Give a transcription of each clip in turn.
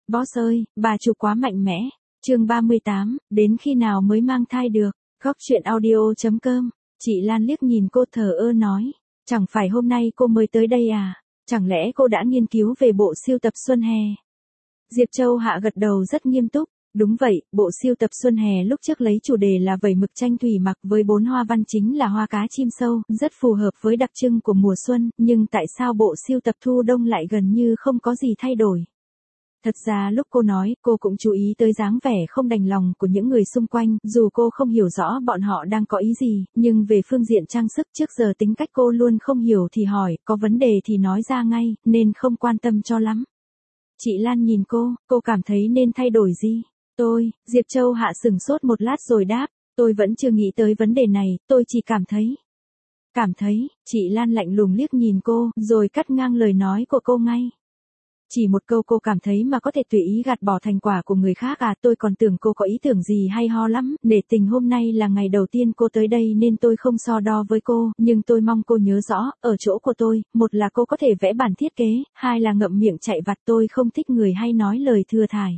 Boss ơi, bà chủ quá mạnh mẽ. Chương 38, đến khi nào mới mang thai được? Góc truyện audio.com. Chị Lan liếc nhìn cô thờ ơ nói, chẳng phải hôm nay cô mới tới đây à? Chẳng lẽ cô đã nghiên cứu về bộ sưu tập Xuân Hè? Diệp Châu Hạ gật đầu rất nghiêm túc. Đúng vậy, bộ sưu tập Xuân Hè lúc trước lấy chủ đề là vẩy mực tranh thủy mặc với 4 hoa văn chính là hoa cá chim sâu, rất phù hợp với đặc trưng của mùa xuân, nhưng tại sao bộ sưu tập thu đông lại gần như không có gì thay đổi? Thật ra lúc cô nói, cô cũng chú ý tới dáng vẻ không đành lòng của những người xung quanh, dù cô không hiểu rõ bọn họ đang có ý gì, nhưng về phương diện trang sức trước giờ tính cách cô luôn không hiểu thì hỏi, có vấn đề thì nói ra ngay, nên không quan tâm cho lắm. Chị Lan nhìn cô cảm thấy nên thay đổi gì? Diệp Châu Hạ sửng sốt một lát rồi đáp, tôi vẫn chưa nghĩ tới vấn đề này, tôi chỉ cảm thấy, chị Lan lạnh lùng liếc nhìn cô, rồi cắt ngang lời nói của cô ngay. Chỉ một câu cô cảm thấy mà có thể tùy ý gạt bỏ thành quả của người khác à? Tôi còn tưởng cô có ý tưởng gì hay ho lắm, nể tình hôm nay là ngày đầu tiên cô tới đây nên tôi không so đo với cô, nhưng tôi mong cô nhớ rõ, ở chỗ của tôi, một là cô có thể vẽ bản thiết kế, hai là ngậm miệng chạy vặt, tôi không thích người hay nói lời thừa thải.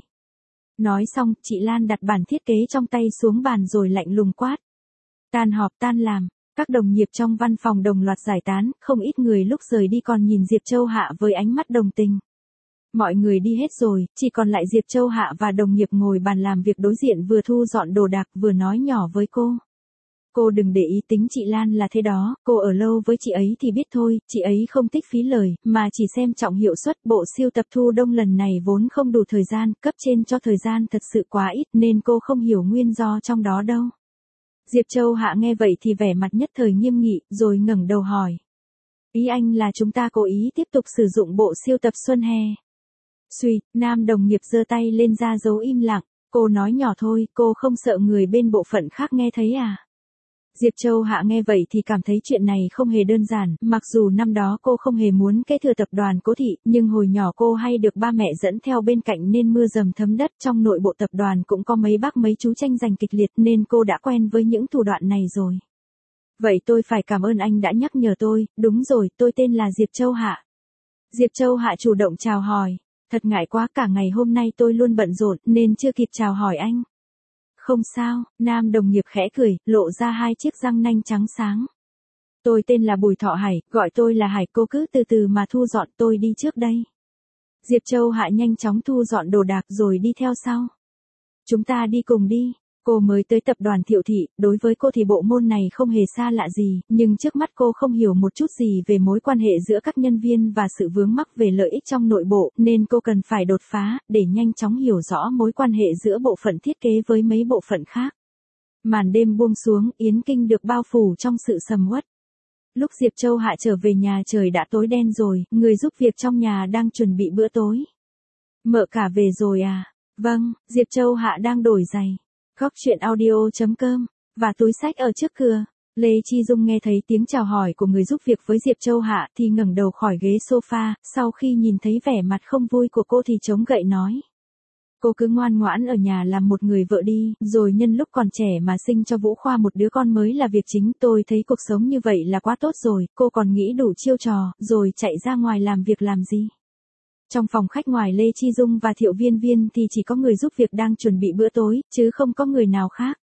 Nói xong, chị Lan đặt bản thiết kế trong tay xuống bàn rồi lạnh lùng quát. Tan họp tan làm, các đồng nghiệp trong văn phòng đồng loạt giải tán, không ít người lúc rời đi còn nhìn Diệp Châu Hạ với ánh mắt đồng tình. Mọi người đi hết rồi, chỉ còn lại Diệp Châu Hạ và đồng nghiệp ngồi bàn làm việc đối diện vừa thu dọn đồ đạc vừa nói nhỏ với cô. Cô đừng để ý tính chị Lan là thế đó, cô ở lâu với chị ấy thì biết thôi, chị ấy không thích phí lời, mà chỉ xem trọng hiệu suất. Bộ sưu tập thu đông lần này vốn không đủ thời gian, cấp trên cho thời gian thật sự quá ít nên cô không hiểu nguyên do trong đó đâu. Diệp Châu Hạ nghe vậy thì vẻ mặt nhất thời nghiêm nghị, rồi ngẩng đầu hỏi. Ý anh là chúng ta cố ý tiếp tục sử dụng bộ sưu tập Xuân Hè? Suy, nam đồng nghiệp giơ tay lên ra dấu im lặng, cô nói nhỏ thôi, cô không sợ người bên bộ phận khác nghe thấy à? Diệp Châu Hạ nghe vậy thì cảm thấy chuyện này không hề đơn giản, mặc dù năm đó cô không hề muốn kế thừa tập đoàn Cố Thị, nhưng hồi nhỏ cô hay được ba mẹ dẫn theo bên cạnh nên mưa dầm thấm đất, trong nội bộ tập đoàn cũng có mấy bác mấy chú tranh giành kịch liệt nên cô đã quen với những thủ đoạn này rồi. Vậy tôi phải cảm ơn anh đã nhắc nhở tôi, đúng rồi, tôi tên là Diệp Châu Hạ. Diệp Châu Hạ chủ động chào hỏi, thật ngại quá, cả ngày hôm nay tôi luôn bận rộn nên chưa kịp chào hỏi anh. Không sao, nam đồng nghiệp khẽ cười, lộ ra hai chiếc răng nanh trắng sáng. Tôi tên là Bùi Thọ Hải, gọi tôi là Hải, cô cứ từ từ mà thu dọn, tôi đi trước đây. Diệp Châu Hạ nhanh chóng thu dọn đồ đạc rồi đi theo sau. Chúng ta đi cùng đi. Cô mới tới tập đoàn Thiệu Thị, đối với cô thì bộ môn này không hề xa lạ gì, nhưng trước mắt cô không hiểu một chút gì về mối quan hệ giữa các nhân viên và sự vướng mắc về lợi ích trong nội bộ, nên cô cần phải đột phá, để nhanh chóng hiểu rõ mối quan hệ giữa bộ phận thiết kế với mấy bộ phận khác. Màn đêm buông xuống, Yến Kinh được bao phủ trong sự sầm uất. Lúc Diệp Châu Hạ trở về nhà trời đã tối đen rồi, người giúp việc trong nhà đang chuẩn bị bữa tối. Mợ cả về rồi à? Vâng, Diệp Châu Hạ đang đổi giày. Góc truyện audio.com, và túi xách ở trước cửa. Lê Chi Dung nghe thấy tiếng chào hỏi của người giúp việc với Diệp Châu Hạ thì ngẩng đầu khỏi ghế sofa, sau khi nhìn thấy vẻ mặt không vui của cô thì chống gậy nói. Cô cứ ngoan ngoãn ở nhà làm một người vợ đi, rồi nhân lúc còn trẻ mà sinh cho Vũ Khoa một đứa con mới là việc chính. Tôi thấy cuộc sống như vậy là quá tốt rồi, cô còn nghĩ đủ chiêu trò, rồi chạy ra ngoài làm việc làm gì? Trong phòng khách ngoài Lê Chi Dung và Thiệu Viên Viên thì chỉ có người giúp việc đang chuẩn bị bữa tối, chứ không có người nào khác.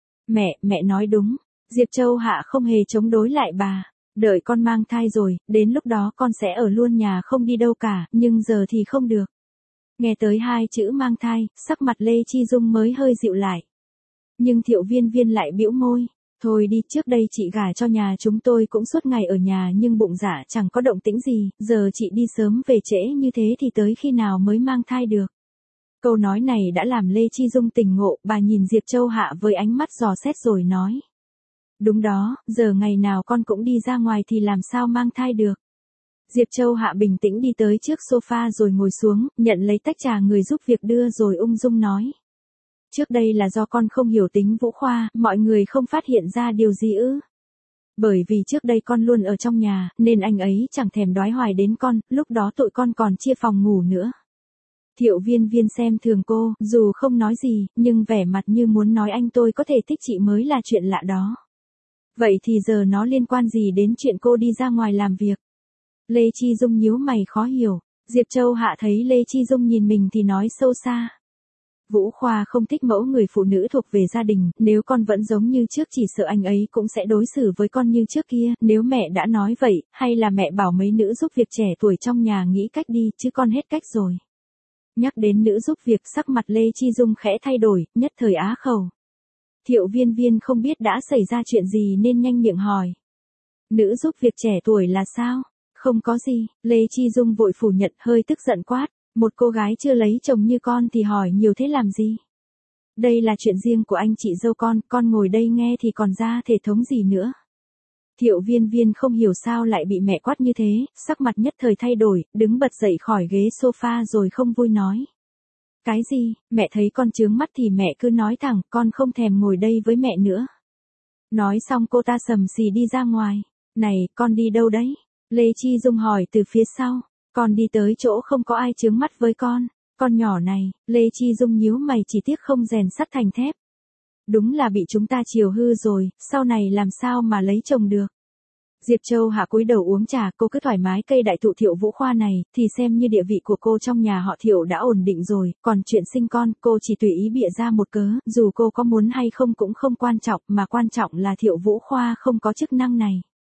Mẹ nói đúng. Diệp Châu Hạ không hề chống đối lại bà. Đợi con mang thai rồi, đến lúc đó con sẽ ở luôn nhà không đi đâu cả, nhưng giờ thì không được. Nghe tới hai chữ mang thai, sắc mặt Lê Chi Dung mới hơi dịu lại. Nhưng Thiệu Viên Viên lại bĩu môi. Thôi đi, trước đây chị gả cho nhà chúng tôi cũng suốt ngày ở nhà nhưng bụng dạ chẳng có động tĩnh gì, giờ chị đi sớm về trễ như thế thì tới khi nào mới mang thai được. Câu nói này đã làm Lê Chi Dung tỉnh ngộ, bà nhìn Diệp Châu Hạ với ánh mắt dò xét rồi nói. Đúng đó, giờ ngày nào con cũng đi ra ngoài thì làm sao mang thai được. Diệp Châu Hạ bình tĩnh đi tới trước sofa rồi ngồi xuống, nhận lấy tách trà người giúp việc đưa rồi ung dung nói. Trước đây là do con không hiểu tính Vũ Khoa, mọi người không phát hiện ra điều gì ư? Bởi vì trước đây con luôn ở trong nhà, nên anh ấy chẳng thèm đoái hoài đến con, lúc đó tụi con còn chia phòng ngủ nữa. Thiệu Viên Viên xem thường cô, dù không nói gì, nhưng vẻ mặt như muốn nói anh tôi có thể thích chị mới là chuyện lạ đó. Vậy thì giờ nó liên quan gì đến chuyện cô đi ra ngoài làm việc? Lê Chi Dung nhíu mày khó hiểu. Diệp Châu Hạ thấy Lê Chi Dung nhìn mình thì nói sâu xa. Vũ Khoa không thích mẫu người phụ nữ thuộc về gia đình, nếu con vẫn giống như trước chỉ sợ anh ấy cũng sẽ đối xử với con như trước kia, nếu mẹ đã nói vậy, hay là mẹ bảo mấy nữ giúp việc trẻ tuổi trong nhà nghĩ cách đi, chứ con hết cách rồi. Nhắc đến nữ giúp việc, sắc mặt Lê Chi Dung khẽ thay đổi, nhất thời á khẩu. Thiệu Viên Viên không biết đã xảy ra chuyện gì nên nhanh miệng hỏi. Nữ giúp việc trẻ tuổi là sao? Không có gì, Lê Chi Dung vội phủ nhận, hơi tức giận quát. Một cô gái chưa lấy chồng như con thì hỏi nhiều thế làm gì? Đây là chuyện riêng của anh chị dâu con ngồi đây nghe thì còn ra thể thống gì nữa. Thiệu Viên Viên không hiểu sao lại bị mẹ quát như thế, sắc mặt nhất thời thay đổi, đứng bật dậy khỏi ghế sofa rồi không vui nói. Cái gì, mẹ thấy con chướng mắt thì mẹ cứ nói thẳng, con không thèm ngồi đây với mẹ nữa. Nói xong cô ta sầm xì đi ra ngoài. Này, con đi đâu đấy? Lê Chi Dung hỏi từ phía sau. Con đi tới chỗ không có ai chướng mắt với con nhỏ này. Lê Chi Dung nhíu mày, chỉ tiếc không rèn sắt thành thép. Đúng là bị chúng ta chiều hư rồi, sau này làm sao mà lấy chồng được. Diệp Châu Hạ cúi đầu uống trà, cô cứ thoải mái cây đại thụ Thiệu Vũ Khoa này, thì xem như địa vị của cô trong nhà họ Thiệu đã ổn định rồi, còn chuyện sinh con, cô chỉ tùy ý bịa ra một cớ, dù cô có muốn hay không cũng không quan trọng, mà quan trọng là Thiệu Vũ Khoa không có chức năng này.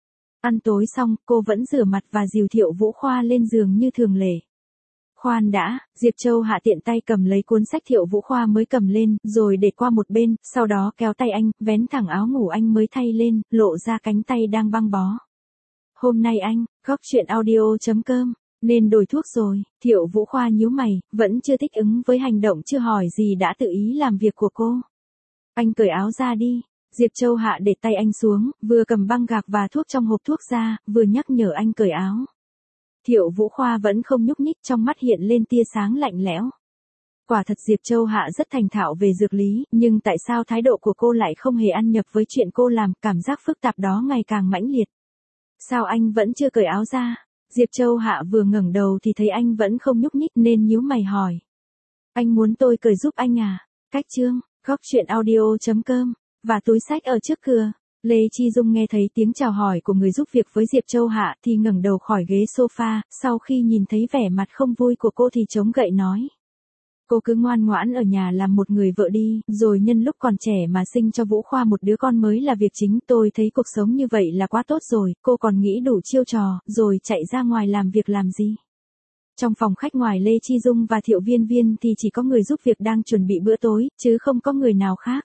Ăn tối xong, cô vẫn rửa mặt và dìu Thiệu Vũ Khoa lên giường như thường lệ. Khoan đã, Diệp Châu Hạ tiện tay cầm lấy cuốn sách Thiệu Vũ Khoa mới cầm lên, rồi để qua một bên, sau đó kéo tay anh, vén thẳng áo ngủ anh mới thay lên, lộ ra cánh tay đang băng bó. Hôm nay anh, góc chuyện audio.com, nên đổi thuốc rồi. Thiệu Vũ Khoa nhíu mày, vẫn chưa thích ứng với hành động chưa hỏi gì đã tự ý làm việc của cô. Anh cởi áo ra đi. Diệp Châu Hạ để tay anh xuống, vừa cầm băng gạc và thuốc trong hộp thuốc ra, vừa nhắc nhở anh cởi áo. Thiệu Vũ Khoa vẫn không nhúc nhích, trong mắt hiện lên tia sáng lạnh lẽo. Quả thật Diệp Châu Hạ rất thành thạo về dược lý, nhưng tại sao thái độ của cô lại không hề ăn nhập với chuyện cô làm, cảm giác phức tạp đó ngày càng mãnh liệt. Sao anh vẫn chưa cởi áo ra? Diệp Châu Hạ vừa ngẩng đầu thì thấy anh vẫn không nhúc nhích nên nhíu mày hỏi. Anh muốn tôi cởi giúp anh à? Cách chương, góc chuyện audio.com, và túi sách ở trước cửa. Lê Chi Dung nghe thấy tiếng chào hỏi của người giúp việc với Diệp Châu Hạ thì ngẩng đầu khỏi ghế sofa, sau khi nhìn thấy vẻ mặt không vui của cô thì chống gậy nói. Cô cứ ngoan ngoãn ở nhà làm một người vợ đi, rồi nhân lúc còn trẻ mà sinh cho Vũ Khoa một đứa con mới là việc chính. Tôi thấy cuộc sống như vậy là quá tốt rồi, cô còn nghĩ đủ chiêu trò, rồi chạy ra ngoài làm việc làm gì. Trong phòng khách ngoài Lê Chi Dung và Thiệu Viên Viên thì chỉ có người giúp việc đang chuẩn bị bữa tối, chứ không có người nào khác.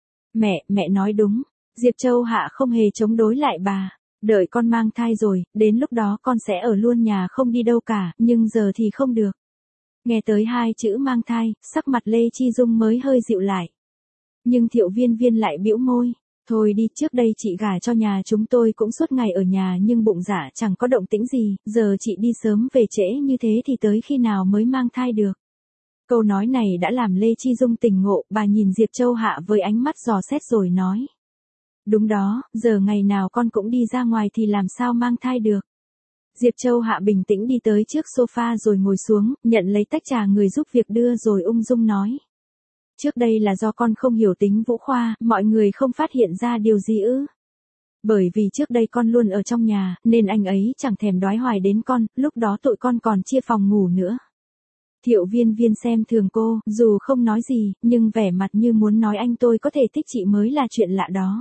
Mẹ nói đúng. Diệp Châu Hạ không hề chống đối lại bà. Đợi con mang thai rồi, đến lúc đó con sẽ ở luôn nhà không đi đâu cả, nhưng giờ thì không được. Nghe tới hai chữ mang thai, sắc mặt Lê Chi Dung mới hơi dịu lại. Nhưng Thiệu Viên Viên lại bĩu môi. Thôi đi, trước đây chị gả cho nhà chúng tôi cũng suốt ngày ở nhà nhưng bụng dạ chẳng có động tĩnh gì, giờ chị đi sớm về trễ như thế thì tới khi nào mới mang thai được. Câu nói này đã làm Lê Chi Dung tỉnh ngộ, bà nhìn Diệp Châu Hạ với ánh mắt dò xét rồi nói. Đúng đó, giờ ngày nào con cũng đi ra ngoài thì làm sao mang thai được. Diệp Châu Hạ bình tĩnh đi tới trước sofa rồi ngồi xuống, nhận lấy tách trà người giúp việc đưa rồi ung dung nói. Trước đây là do con không hiểu tính Vũ Khoa, mọi người không phát hiện ra điều gì ư. Bởi vì trước đây con luôn ở trong nhà, nên anh ấy chẳng thèm đoái hoài đến con, lúc đó tụi con còn chia phòng ngủ nữa. Thiệu Viên Viên xem thường cô, dù không nói gì, nhưng vẻ mặt như muốn nói anh tôi có thể thích chị mới là chuyện lạ đó.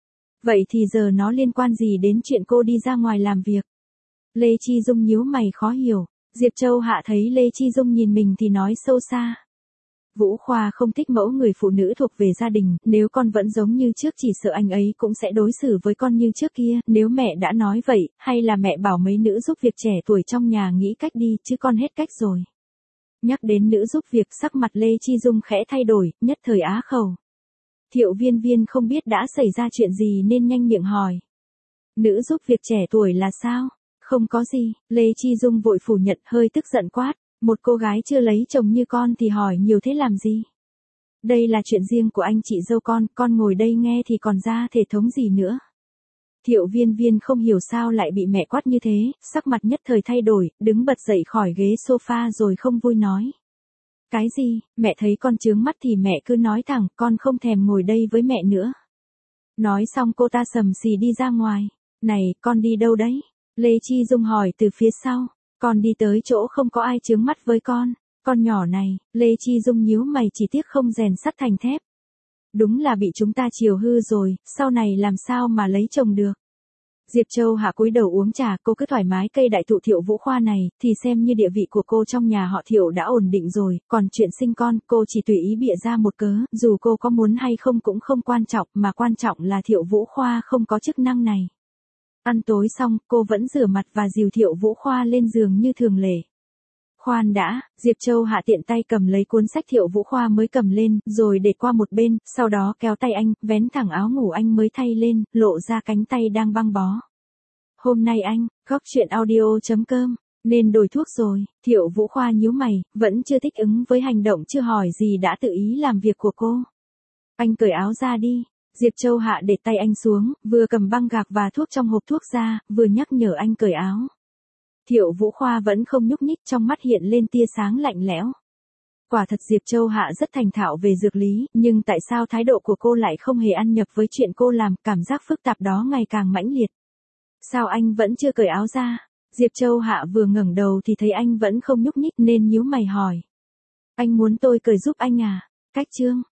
Vậy thì giờ nó liên quan gì đến chuyện cô đi ra ngoài làm việc? Lê Chi Dung nhíu mày khó hiểu. Diệp Châu Hạ thấy Lê Chi Dung nhìn mình thì nói sâu xa. Vũ Khoa không thích mẫu người phụ nữ thuộc về gia đình, nếu con vẫn giống như trước chỉ sợ anh ấy cũng sẽ đối xử với con như trước kia, nếu mẹ đã nói vậy, hay là mẹ bảo mấy nữ giúp việc trẻ tuổi trong nhà nghĩ cách đi, chứ con hết cách rồi. Nhắc đến nữ giúp việc, sắc mặt Lê Chi Dung khẽ thay đổi, nhất thời á khẩu. Thiệu Viên Viên không biết đã xảy ra chuyện gì nên nhanh miệng hỏi. Nữ giúp việc trẻ tuổi là sao? Không có gì, Lê Chi Dung vội phủ nhận, hơi tức giận quát. Một cô gái chưa lấy chồng như con thì hỏi nhiều thế làm gì? Đây là chuyện riêng của anh chị dâu con ngồi đây nghe thì còn ra thể thống gì nữa. Thiệu Viên Viên không hiểu sao lại bị mẹ quát như thế, sắc mặt nhất thời thay đổi, đứng bật dậy khỏi ghế sofa rồi không vui nói. Cái gì, mẹ thấy con chướng mắt thì mẹ cứ nói thẳng, con không thèm ngồi đây với mẹ nữa. Nói xong cô ta sầm xì đi ra ngoài. Này, con đi đâu đấy? Lê Chi Dung hỏi từ phía sau. Con đi tới chỗ không có ai chướng mắt với con nhỏ này, Lê Chi Dung nhíu mày chỉ tiếc không rèn sắt thành thép. Đúng là bị chúng ta chiều hư rồi, sau này làm sao mà lấy chồng được. Diệp Châu Hạ cúi đầu uống trà, cô cứ thoải mái cây đại thụ Thiệu Vũ Khoa này, thì xem như địa vị của cô trong nhà họ Thiệu đã ổn định rồi, còn chuyện sinh con, cô chỉ tùy ý bịa ra một cớ, dù cô có muốn hay không cũng không quan trọng, mà quan trọng là Thiệu Vũ Khoa không có chức năng này. Ăn tối xong, cô vẫn rửa mặt và dìu Thiệu Vũ Khoa lên giường như thường lệ. Khoan đã, Diệp Châu Hạ tiện tay cầm lấy cuốn sách Thiệu Vũ Khoa mới cầm lên, rồi để qua một bên, sau đó kéo tay anh, vén thẳng áo ngủ anh mới thay lên, lộ ra cánh tay đang băng bó. Hôm nay anh, góc chuyện audio.com, nên đổi thuốc rồi. Thiệu Vũ Khoa nhíu mày, vẫn chưa thích ứng với hành động chưa hỏi gì đã tự ý làm việc của cô. Anh cởi áo ra đi. Diệp Châu Hạ để tay anh xuống, vừa cầm băng gạc và thuốc trong hộp thuốc ra, vừa nhắc nhở anh cởi áo. Thiệu Vũ Khoa vẫn không nhúc nhích, trong mắt hiện lên tia sáng lạnh lẽo. Quả thật Diệp Châu Hạ rất thành thạo về dược lý, nhưng tại sao thái độ của cô lại không hề ăn nhập với chuyện cô làm, cảm giác phức tạp đó ngày càng mãnh liệt. Sao anh vẫn chưa cởi áo ra? Diệp Châu Hạ vừa ngẩng đầu thì thấy anh vẫn không nhúc nhích nên nhíu mày hỏi. Anh muốn tôi cởi giúp anh à? Cách chương